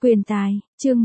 Quyền tài, chương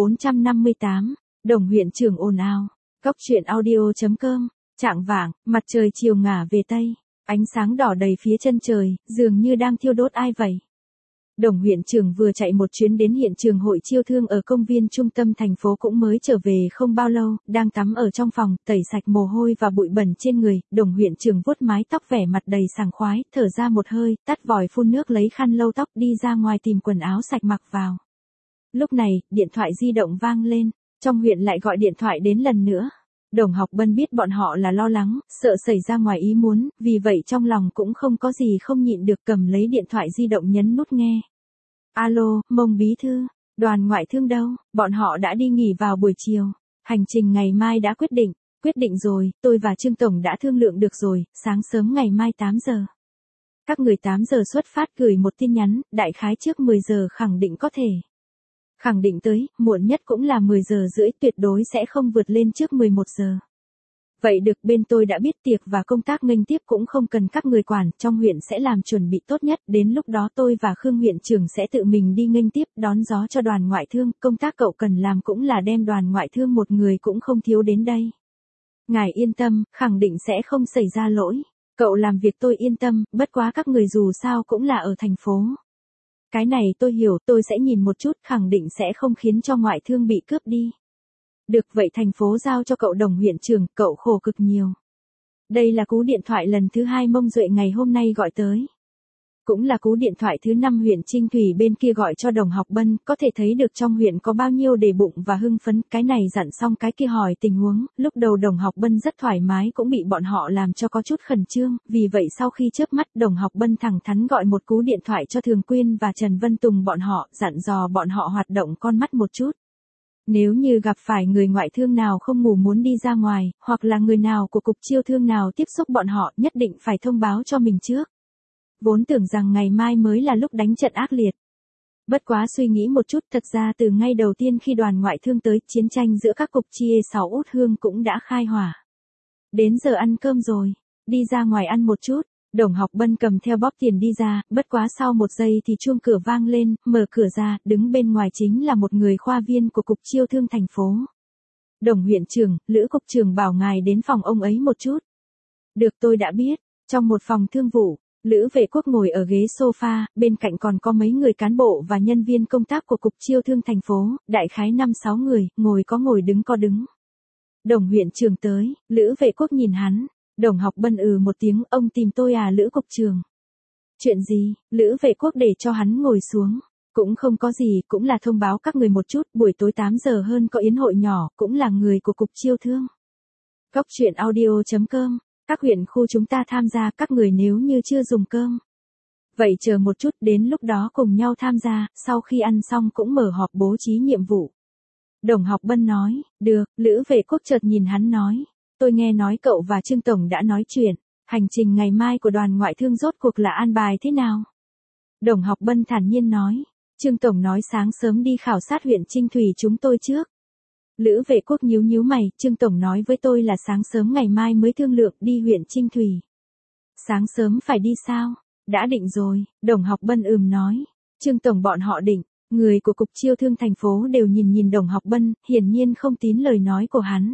1458, Đồng huyện trưởng ồn ào. Góc truyện audio.com, Chạng vạng, mặt trời chiều ngả về tây, ánh sáng đỏ đầy phía chân trời, dường như đang thiêu đốt ai vậy. Đồng huyện trưởng vừa chạy một chuyến đến hiện trường hội chiêu thương ở công viên trung tâm thành phố cũng mới trở về không bao lâu, đang tắm ở trong phòng, tẩy sạch mồ hôi và bụi bẩn trên người. Đồng huyện trưởng vuốt mái tóc vẻ mặt đầy sảng khoái, thở ra một hơi, tắt vòi phun nước lấy khăn lau tóc đi ra ngoài tìm quần áo sạch mặc vào. Lúc này, điện thoại di động vang lên, trong huyện lại gọi điện thoại đến lần nữa. Đồng Học Bân biết bọn họ là lo lắng, sợ xảy ra ngoài ý muốn, vì vậy trong lòng cũng không có gì không nhịn được, cầm lấy điện thoại di động nhấn nút nghe. Alo, Mông bí thư, Đoàn Ngoại Thương đâu? Bọn họ đã đi nghỉ vào buổi chiều. Hành trình ngày mai đã quyết định rồi, tôi và Trương Tổng đã thương lượng được rồi, sáng sớm ngày mai 8 giờ. Các người 8 giờ xuất phát, gửi một tin nhắn, đại khái trước 10 giờ khẳng định có thể. Khẳng định tới, muộn nhất cũng là 10 giờ rưỡi, tuyệt đối sẽ không vượt lên trước 11 giờ. Vậy được, bên tôi đã biết, tiệc và công tác nghênh tiếp cũng không cần các người quản, trong huyện sẽ làm chuẩn bị tốt nhất, đến lúc đó tôi và Khương huyện trưởng sẽ tự mình đi nghênh tiếp, đón gió cho Đoàn Ngoại Thương, công tác cậu cần làm cũng là đem Đoàn Ngoại Thương một người cũng không thiếu đến đây. Ngài yên tâm, khẳng định sẽ không xảy ra lỗi, cậu làm việc tôi yên tâm, bất quá các người dù sao cũng là ở thành phố. Cái này tôi hiểu, tôi sẽ nhìn một chút, khẳng định sẽ không khiến cho Ngoại Thương bị cướp đi. Được, vậy thành phố giao cho cậu Đồng huyện trưởng, cậu khổ cực nhiều. Đây là cú điện thoại lần thứ 2 Mông Duệ ngày hôm nay gọi tới. Cũng là cú điện thoại thứ 5 huyện Trinh Thủy bên kia gọi cho Đồng Học Bân, có thể thấy được trong huyện có bao nhiêu để bụng và hưng phấn, cái này dặn xong cái kia hỏi tình huống, lúc đầu Đồng Học Bân rất thoải mái cũng bị bọn họ làm cho có chút khẩn trương, vì vậy sau khi chớp mắt Đồng Học Bân thẳng thắn gọi một cú điện thoại cho Thường Quyên và Trần Vân Tùng bọn họ, dặn dò bọn họ hoạt động con mắt một chút. Nếu như gặp phải người ngoại thương nào không ngủ muốn đi ra ngoài, hoặc là người nào của cục chiêu thương nào tiếp xúc bọn họ, nhất định phải thông báo cho mình trước. Vốn tưởng rằng ngày mai mới là lúc đánh trận ác liệt. Bất quá suy nghĩ một chút, thật ra từ ngay đầu tiên khi Đoàn Ngoại Thương tới, chiến tranh giữa các cục chia 6 út hương cũng đã khai hỏa. Đến giờ ăn cơm rồi, đi ra ngoài ăn một chút. Đồng Học Bân cầm theo bóp tiền đi ra, bất quá sau một giây thì chuông cửa vang lên, mở cửa ra, đứng bên ngoài chính là một người khoa viên của cục chiêu thương thành phố. Đồng huyện trưởng, Lữ cục trưởng bảo ngài đến phòng ông ấy một chút. Được, tôi đã biết. Trong một phòng thương vụ, Lữ Vệ Quốc ngồi ở ghế sofa, bên cạnh còn có mấy người cán bộ và nhân viên công tác của cục chiêu thương thành phố, đại khái 5-6 người, ngồi có ngồi đứng có đứng. Đồng huyện trưởng tới, Lữ Vệ Quốc nhìn hắn. Đồng Học Bân một tiếng, ông tìm tôi à Lữ cục trưởng. Chuyện gì? Lữ Vệ Quốc để cho hắn ngồi xuống. Cũng không có gì, cũng là thông báo các người một chút, buổi tối 8 giờ hơn có yến hội nhỏ, cũng là người của cục chiêu thương. Góc truyện audio.com, các huyện khu chúng ta tham gia, các người nếu như chưa dùng cơm. Vậy chờ một chút, đến lúc đó cùng nhau tham gia, sau khi ăn xong cũng mở họp bố trí nhiệm vụ. Đồng Học Bân nói, được, Lữ Vệ Quốc chợt nhìn hắn nói. Tôi nghe nói cậu và Trương Tổng đã nói chuyện, hành trình ngày mai của Đoàn Ngoại Thương rốt cuộc là an bài thế nào? Đồng Học Bân thản nhiên nói, Trương Tổng nói sáng sớm đi khảo sát huyện Trinh Thủy chúng tôi trước. Lữ Vệ Quốc nhíu nhíu mày, Trương Tổng nói với tôi là sáng sớm ngày mai mới thương lượng đi huyện Trinh Thủy. Sáng sớm phải đi sao? Đã định rồi, Đồng Học Bân nói, Trương Tổng bọn họ định. Người của cục chiêu thương thành phố đều nhìn Đồng Học Bân, hiển nhiên không tín lời nói của hắn.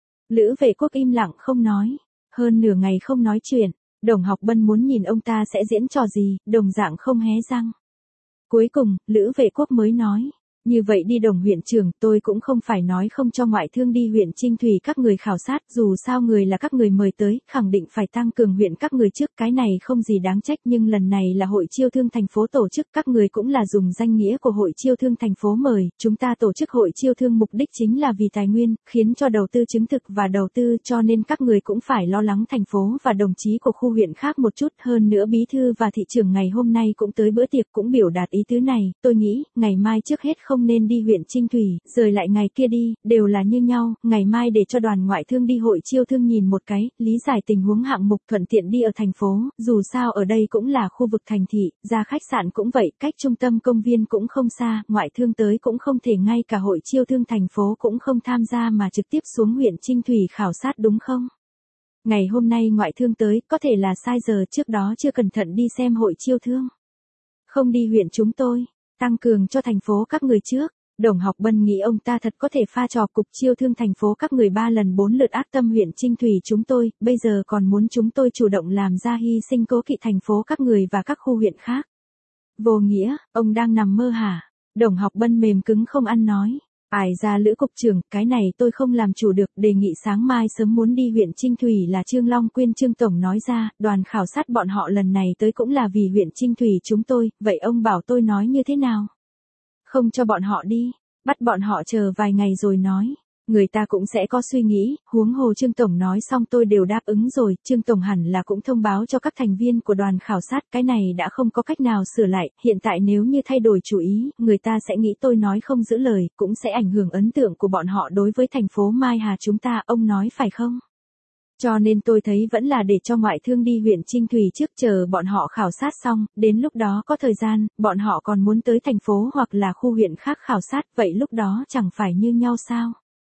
Lữ Vệ Quốc im lặng không nói, hơn nửa ngày không nói chuyện, Đồng Học Bân muốn nhìn ông ta sẽ diễn trò gì, đồng dạng không hé răng. Cuối cùng, Lữ Vệ Quốc mới nói, như vậy đi Đồng huyện trưởng, tôi cũng không phải nói không cho Ngoại Thương đi huyện Trinh Thủy các người khảo sát, dù sao người là các người mời tới, khẳng định phải tăng cường huyện các người trước, cái này không gì đáng trách, nhưng lần này là hội chiêu thương thành phố tổ chức, các người cũng là dùng danh nghĩa của hội chiêu thương thành phố mời, chúng ta tổ chức hội chiêu thương mục đích chính là vì tài nguyên, khiến cho đầu tư chứng thực và đầu tư, cho nên các người cũng phải lo lắng thành phố và đồng chí của khu huyện khác một chút, hơn nữa bí thư và thị trưởng ngày hôm nay cũng tới bữa tiệc cũng biểu đạt ý tứ này, tôi nghĩ, ngày mai trước hết không nên đi huyện Trinh Thủy, rời lại ngày kia đi, đều là như nhau, ngày mai để cho Đoàn Ngoại Thương đi hội chiêu thương nhìn một cái, lý giải tình huống hạng mục, thuận tiện đi ở thành phố, dù sao ở đây cũng là khu vực thành thị, ra khách sạn cũng vậy, cách trung tâm công viên cũng không xa, Ngoại Thương tới cũng không thể ngay cả hội chiêu thương thành phố cũng không tham gia mà trực tiếp xuống huyện Trinh Thủy khảo sát đúng không? Ngày hôm nay Ngoại Thương tới, có thể là sai giờ, trước đó chưa cẩn thận đi xem hội chiêu thương. Không đi huyện chúng tôi. tăng cường cho thành phố các người trước. Đồng Học Bân nghĩ ông ta thật có thể pha trò cục chiêu thương thành phố các người 3 lần 4 lượt ác tâm huyện Trinh Thủy chúng tôi, bây giờ còn muốn chúng tôi chủ động làm ra hy sinh cố kỵ thành phố các người và các khu huyện khác. Vô nghĩa, ông đang nằm mơ hả? Đồng Học Bân mềm cứng không ăn nói. Ai ra Lữ cục trưởng, cái này tôi không làm chủ được, đề nghị sáng mai sớm muốn đi huyện Trinh Thủy là Trương Long Quyên Trương Tổng nói ra, đoàn khảo sát bọn họ lần này tới cũng là vì huyện Trinh Thủy chúng tôi, vậy ông bảo tôi nói như thế nào? Không cho bọn họ đi, bắt bọn họ chờ vài ngày rồi nói. Người ta cũng sẽ có suy nghĩ, huống hồ Trương Tổng nói xong tôi đều đáp ứng rồi, Trương Tổng hẳn là cũng thông báo cho các thành viên của đoàn khảo sát, cái này đã không có cách nào sửa lại, hiện tại nếu như thay đổi chủ ý, người ta sẽ nghĩ tôi nói không giữ lời, cũng sẽ ảnh hưởng ấn tượng của bọn họ đối với thành phố Mai Hà chúng ta, ông nói phải không? Cho nên tôi thấy vẫn là để cho ngoại thương đi huyện Trinh Thủy trước chờ bọn họ khảo sát xong, đến lúc đó có thời gian, bọn họ còn muốn tới thành phố hoặc là khu huyện khác khảo sát, vậy lúc đó chẳng phải như nhau sao?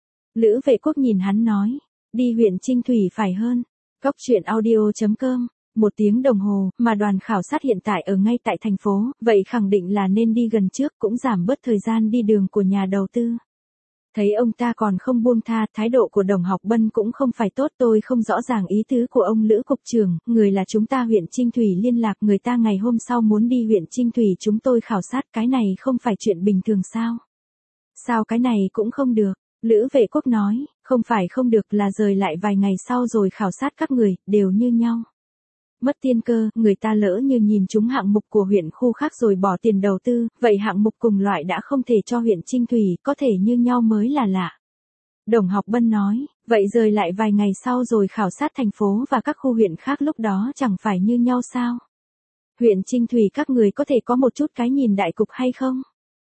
Lữ Vệ Quốc nhìn hắn nói, đi huyện Trinh Thủy phải hơn. Cóc truyện audio.com, 1 tiếng đồng hồ, mà đoàn khảo sát hiện tại ở ngay tại thành phố, vậy khẳng định là nên đi gần trước cũng giảm bớt thời gian đi đường của nhà đầu tư. Thấy ông ta còn không buông tha, thái độ của Đồng Học Bân cũng không phải tốt, tôi không rõ ràng ý tứ của ông Lữ cục trưởng, người là chúng ta huyện Trinh Thủy liên lạc người ta ngày hôm sau muốn đi huyện Trinh Thủy chúng tôi khảo sát, cái này không phải chuyện bình thường sao? Sao cái này cũng không được? Lữ Vệ Quốc nói, không phải không được là rời lại vài ngày sau rồi khảo sát các người, đều như nhau. Mất tiên cơ, người ta lỡ như nhìn chúng hạng mục của huyện khu khác rồi bỏ tiền đầu tư, vậy hạng mục cùng loại đã không thể cho huyện Trinh Thủy, có thể như nhau mới là lạ. Đồng Học Bân nói, vậy rời lại vài ngày sau rồi khảo sát thành phố và các khu huyện khác lúc đó chẳng phải như nhau sao? Huyện Trinh Thủy các người có thể có một chút cái nhìn đại cục hay không?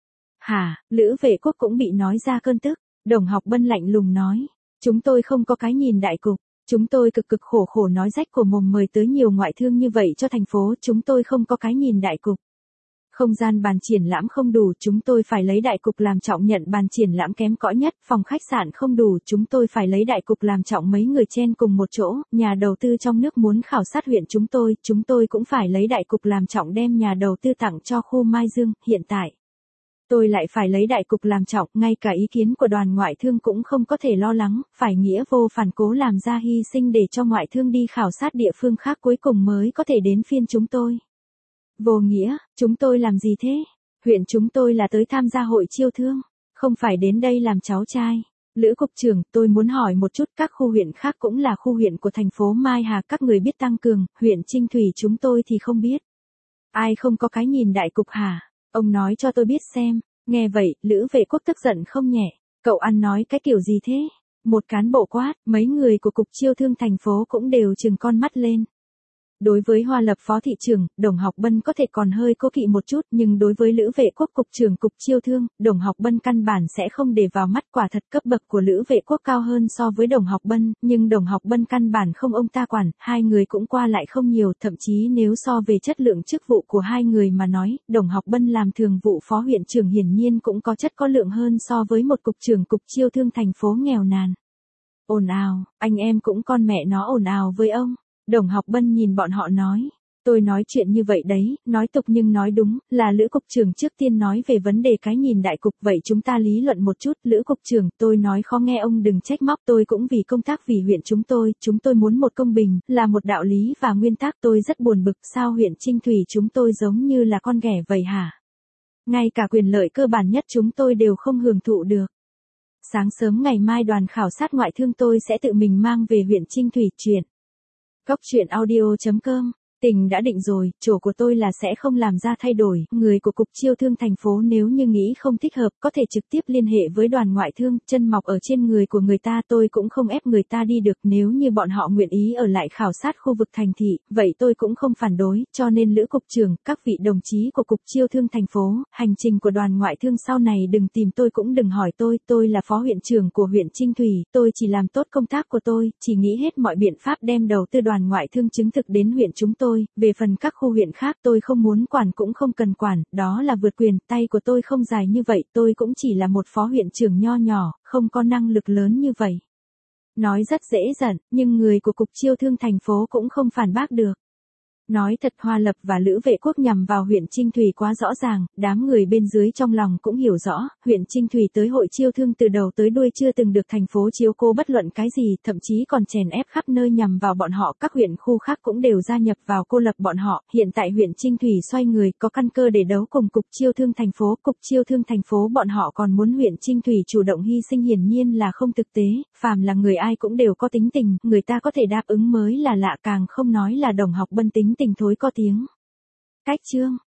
Hả, Lữ Vệ Quốc cũng bị nói ra cơn tức. Đồng Học Bân lạnh lùng nói, chúng tôi không có cái nhìn đại cục, chúng tôi cực cực khổ khổ nói rách cổ mồm mời tới nhiều ngoại thương như vậy cho thành phố, chúng tôi không có cái nhìn đại cục. Không gian bàn triển lãm không đủ, chúng tôi phải lấy đại cục làm trọng, nhận bàn triển lãm kém cỏi nhất, phòng khách sạn không đủ, chúng tôi phải lấy đại cục làm trọng, mấy người chen cùng một chỗ, nhà đầu tư trong nước muốn khảo sát huyện chúng tôi cũng phải lấy đại cục làm trọng, đem nhà đầu tư tặng cho khu Mai Dương, hiện tại. Tôi lại phải lấy đại cục làm trọng, ngay cả ý kiến của đoàn ngoại thương cũng không có thể lo lắng, phải nghĩa vô phản cố làm ra hy sinh để cho ngoại thương đi khảo sát địa phương khác cuối cùng mới có thể đến phiên chúng tôi. Vô nghĩa, chúng tôi làm gì thế? Huyện chúng tôi là tới tham gia hội chiêu thương, không phải đến đây làm cháu trai. Lữ cục trưởng, tôi muốn hỏi một chút, các khu huyện khác cũng là khu huyện của thành phố Mai Hà, các người biết tăng cường, huyện Trinh Thủy chúng tôi thì không biết. Ai không có cái nhìn đại cục hả? Ông nói cho tôi biết xem. Nghe vậy, Lữ Vệ Quốc tức giận không nhẹ. Cậu ăn nói cái kiểu gì thế? Một cán bộ quát, mấy người của cục chiêu thương thành phố cũng đều trừng con mắt lên. Đối với Hoa Lập phó thị trưởng, Đồng Học Bân có thể còn hơi cố kỵ một chút, nhưng đối với Lữ Vệ Quốc cục trưởng cục chiêu thương, Đồng Học Bân căn bản sẽ không để vào mắt, quả thật cấp bậc của Lữ Vệ Quốc cao hơn so với Đồng Học Bân, nhưng Đồng Học Bân căn bản không ông ta quản, hai người cũng qua lại không nhiều, thậm chí nếu so về chất lượng chức vụ của hai người mà nói, Đồng Học Bân làm thường vụ phó huyện trưởng hiển nhiên cũng có chất có lượng hơn so với một cục trưởng cục chiêu thương thành phố nghèo nàn. Ồn ào, anh em cũng con mẹ nó ồn ào với ông. Đồng Học Bân nhìn bọn họ nói, tôi nói chuyện như vậy đấy, nói tục nhưng nói đúng, là Lữ cục trưởng trước tiên nói về vấn đề cái nhìn đại cục, vậy chúng ta lý luận một chút, Lữ cục trưởng, tôi nói khó nghe ông đừng trách móc, tôi cũng vì công tác vì huyện chúng tôi muốn một công bình, là một đạo lý và nguyên tắc, tôi rất buồn bực, sao huyện Trinh Thủy chúng tôi giống như là con ghẻ vậy hả? Ngay cả quyền lợi cơ bản nhất chúng tôi đều không hưởng thụ được. Sáng sớm ngày mai đoàn khảo sát ngoại thương tôi sẽ tự mình mang về huyện Trinh Thủy chuyện. Cóc truyện audio.com, tình đã định rồi, chỗ của tôi là sẽ không làm ra thay đổi, người của cục chiêu thương thành phố nếu như nghĩ không thích hợp có thể trực tiếp liên hệ với đoàn ngoại thương, chân mọc ở trên người của người ta tôi cũng không ép người ta đi được, nếu như bọn họ nguyện ý ở lại khảo sát khu vực thành thị, vậy tôi cũng không phản đối, cho nên Lữ cục trưởng, các vị đồng chí của cục chiêu thương thành phố, hành trình của đoàn ngoại thương sau này đừng tìm tôi cũng đừng hỏi tôi là phó huyện trưởng của huyện Trinh Thủy, tôi chỉ làm tốt công tác của tôi, chỉ nghĩ hết mọi biện pháp đem đầu tư đoàn ngoại thương chứng thực đến huyện chúng tôi, về phần các khu huyện khác tôi không muốn quản cũng không cần quản, đó là vượt quyền, tay của tôi không dài như vậy, tôi cũng chỉ là một phó huyện trưởng nho nhỏ, không có năng lực lớn như vậy. Nói rất dễ giận, nhưng người của cục chiêu thương thành phố cũng không phản bác được. Nói thật Hoa Lập và Lữ Vệ Quốc nhằm vào huyện Trinh Thủy quá rõ ràng, đám người bên dưới trong lòng cũng hiểu rõ, huyện Trinh Thủy tới hội chiêu thương từ đầu tới đuôi chưa từng được thành phố chiếu cố bất luận cái gì, thậm chí còn chèn ép khắp nơi nhằm vào bọn họ, các huyện khu khác cũng đều gia nhập vào cô lập bọn họ, hiện tại huyện Trinh Thủy xoay người có căn cơ để đấu cùng cục chiêu thương thành phố bọn họ còn muốn huyện Trinh Thủy chủ động hy sinh hiển nhiên là không thực tế, phàm là người ai cũng đều có tính tình, người ta có thể đáp ứng mới là lạ, càng không nói là Đồng Học Bân tính tình thối có tiếng. Cách chương